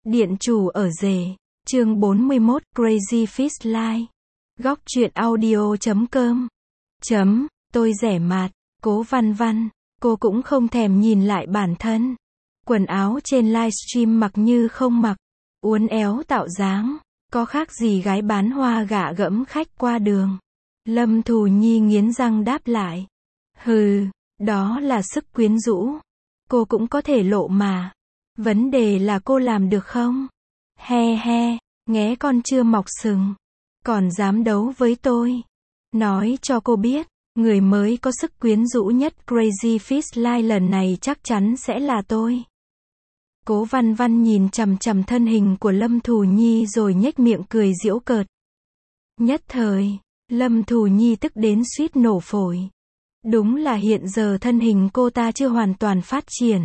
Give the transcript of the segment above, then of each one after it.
Điện chủ ở rể. Chương 41, Crazy Fish Life. Góc truyện audio.com. Tôi rẻ mạt. Cố Văn Văn. Cô cũng không thèm nhìn lại bản thân. Quần áo trên livestream mặc như không mặc. Uốn éo tạo dáng. Có khác gì gái bán hoa gạ gẫm khách qua đường. Lâm Thù Nhi nghiến răng đáp lại. Hừ, đó là sức quyến rũ. Cô cũng có thể lộ mà. Vấn đề là cô làm được không? He he, nghé con chưa mọc sừng. Còn dám đấu với tôi. Nói cho cô biết, người mới có sức quyến rũ nhất Crazy Fish Life lần này chắc chắn sẽ là tôi. Cố Văn Văn nhìn chằm chằm thân hình của Lâm Thù Nhi rồi nhếch miệng cười giễu cợt. Nhất thời, Lâm Thù Nhi tức đến suýt nổ phổi. Đúng là hiện giờ thân hình cô ta chưa hoàn toàn phát triển.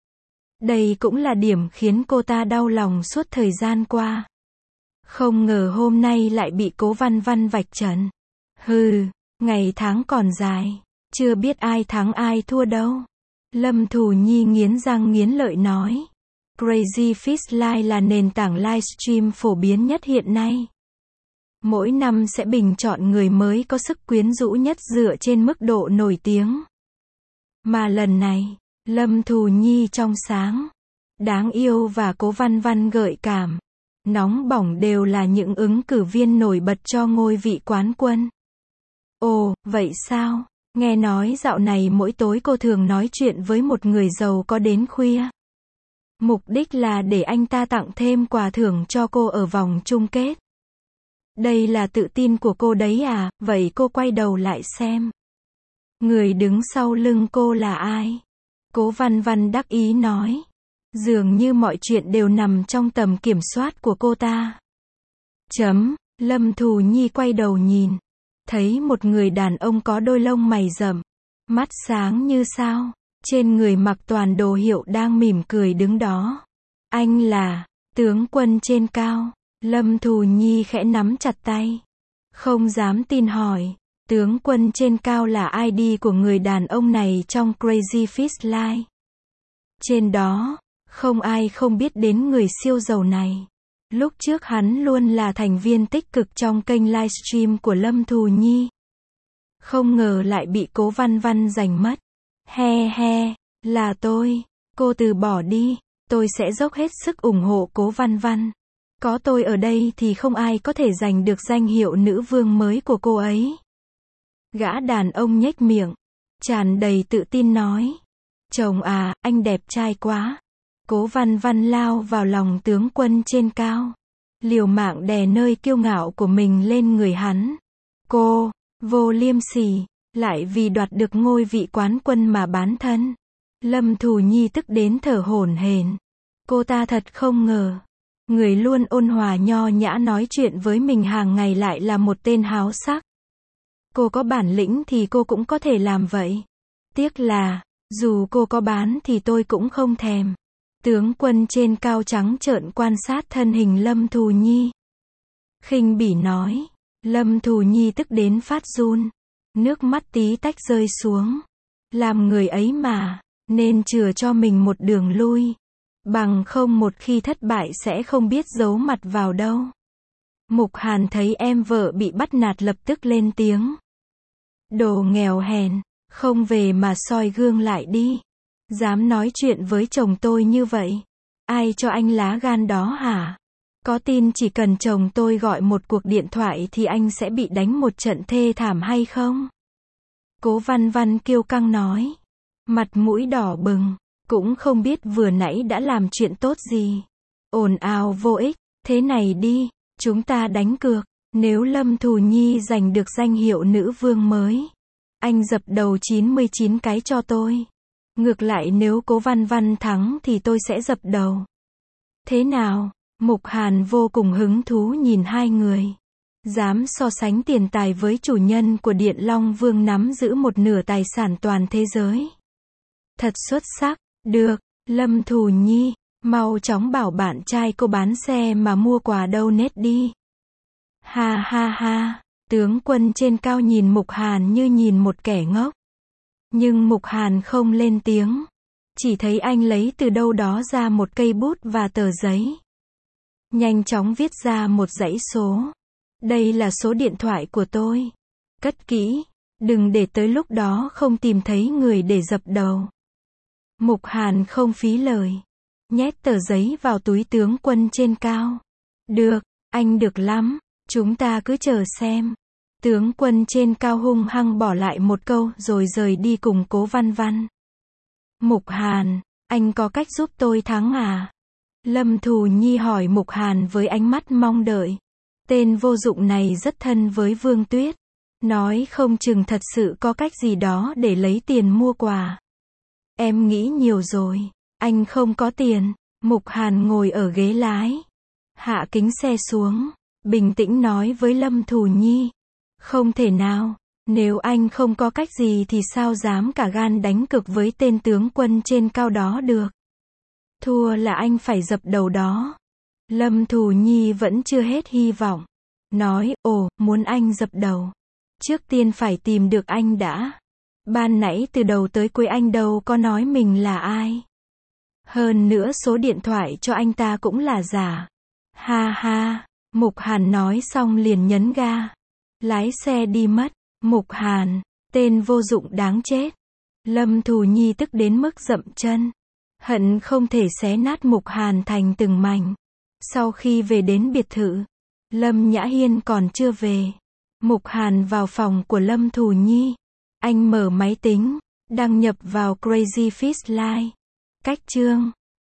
Đây cũng là điểm khiến cô ta đau lòng suốt thời gian qua. Không ngờ hôm nay lại bị Cố Văn Văn vạch trần. Hừ, ngày tháng còn dài, chưa biết ai thắng ai thua đâu. Lâm Thù Nhi nghiến răng nghiến lợi nói. Crazy Fish Life là nền tảng livestream phổ biến nhất hiện nay. Mỗi năm sẽ bình chọn người mới có sức quyến rũ nhất dựa trên mức độ nổi tiếng. Mà lần này, Lâm Thù Nhi trong sáng, đáng yêu và Cố Văn Văn gợi cảm, nóng bỏng đều là những ứng cử viên nổi bật cho ngôi vị quán quân. Ồ, vậy sao? Nghe nói dạo này mỗi tối cô thường nói chuyện với một người giàu có đến khuya. Mục đích là để anh ta tặng thêm quà thưởng cho cô ở vòng chung kết. Đây là tự tin của cô đấy à? Vậy cô quay đầu lại xem. Người đứng sau lưng cô là ai? Cố Văn Văn đắc ý nói. Dường như mọi chuyện đều nằm trong tầm kiểm soát của cô ta. Lâm Thù Nhi quay đầu nhìn. Thấy một người đàn ông có đôi lông mày rậm, mắt sáng như sao, trên người mặc toàn đồ hiệu đang mỉm cười đứng đó. Anh là tướng quân trên cao. Lâm Thù Nhi khẽ nắm chặt tay. Không dám tin hỏi. Tướng quân trên cao là ID của người đàn ông này trong Crazy Fish Life. Trên đó, không ai không biết đến người siêu giàu này. Lúc trước hắn luôn là thành viên tích cực trong kênh livestream của Lâm Thù Nhi. Không ngờ lại bị Cố Văn Văn giành mất. He he, là tôi. Cô từ bỏ đi. Tôi sẽ dốc hết sức ủng hộ Cố Văn Văn. Có tôi ở đây thì không ai có thể giành được danh hiệu nữ vương mới của cô ấy. Gã đàn ông nhếch miệng, tràn đầy tự tin nói. Chồng à, anh đẹp trai quá. Cố Văn Văn lao vào lòng tướng quân trên cao. Liều mạng đè nơi kiêu ngạo của mình lên người hắn. Cô, vô liêm sỉ, lại vì đoạt được ngôi vị quán quân mà bán thân. Lâm Thù Nhi tức đến thở hổn hển. Cô ta thật không ngờ. Người luôn ôn hòa nho nhã nói chuyện với mình hàng ngày lại là một tên háo sắc. Cô có bản lĩnh thì cô cũng có thể làm vậy. Tiếc là, dù cô có bán thì tôi cũng không thèm. Tướng quân trên cao trắng trợn quan sát thân hình Lâm Thù Nhi. Khinh bỉ nói. Lâm Thù Nhi tức đến phát run. Nước mắt tí tách rơi xuống. Làm người ấy mà, nên chừa cho mình một đường lui. Bằng không một khi thất bại sẽ không biết giấu mặt vào đâu. Mục Hàn thấy em vợ bị bắt nạt lập tức lên tiếng. Đồ nghèo hèn, không về mà soi gương lại đi. Dám nói chuyện với chồng tôi như vậy. Ai cho anh lá gan đó hả? Có tin chỉ cần chồng tôi gọi một cuộc điện thoại thì anh sẽ bị đánh một trận thê thảm hay không? Cố Văn Văn kiêu căng nói. Mặt mũi đỏ bừng. Cũng không biết vừa nãy đã làm chuyện tốt gì. Ồn ào vô ích. Thế này đi, chúng ta đánh cược. Nếu Lâm Thù Nhi giành được danh hiệu nữ vương mới, anh dập đầu 99 cái cho tôi. Ngược lại nếu Cố Văn Văn thắng thì tôi sẽ dập đầu. Thế nào? Mục Hàn vô cùng hứng thú nhìn hai người. Dám so sánh tiền tài với chủ nhân của Điện Long Vương nắm giữ một nửa tài sản toàn thế giới. Thật xuất sắc. Được, Lâm Thù Nhi, mau chóng bảo bạn trai cô bán xe mà mua quà donate đi. Ha ha ha, tướng quân trên cao nhìn Mục Hàn như nhìn một kẻ ngốc. Nhưng Mục Hàn không lên tiếng. Chỉ thấy anh lấy từ đâu đó ra một cây bút và tờ giấy. Nhanh chóng viết ra một dãy số. Đây là số điện thoại của tôi. Cất kỹ. Đừng để tới lúc đó không tìm thấy người để dập đầu. Mục Hàn không phí lời. Nhét tờ giấy vào túi tướng quân trên cao. Được, anh được lắm. Chúng ta cứ chờ xem. Tướng quân trên cao hung hăng bỏ lại một câu rồi rời đi cùng Cố Văn Văn. Mục Hàn, anh có cách giúp tôi thắng à? Lâm Thù Nhi hỏi Mục Hàn với ánh mắt mong đợi. Tên vô dụng này rất thân với Vương Tuyết. Nói không chừng thật sự có cách gì đó để lấy tiền mua quà. Em nghĩ nhiều rồi. Anh không có tiền. Mục Hàn ngồi ở ghế lái. Hạ kính xe xuống. Bình tĩnh nói với Lâm Thù Nhi. Không thể nào. Nếu anh không có cách gì thì sao dám cả gan đánh cược với tên tướng quân trên cao đó được. Thua là anh phải dập đầu đó. Lâm Thù Nhi vẫn chưa hết hy vọng. Nói, ồ, muốn anh dập đầu. Trước tiên phải tìm được anh đã. Ban nãy từ đầu tới cuối anh đâu có nói mình là ai. Hơn nữa số điện thoại cho anh ta cũng là giả. Ha ha, Mục Hàn nói xong liền nhấn ga. Lái xe đi mất. Mục Hàn, tên vô dụng đáng chết. Lâm Thù Nhi tức đến mức dậm chân. Hận không thể xé nát Mục Hàn thành từng mảnh. Sau khi về đến biệt thự, Lâm Nhã Hiên còn chưa về. Mục Hàn vào phòng của Lâm Thù Nhi. Anh mở máy tính, đăng nhập vào Crazy Fish Line. Cách chương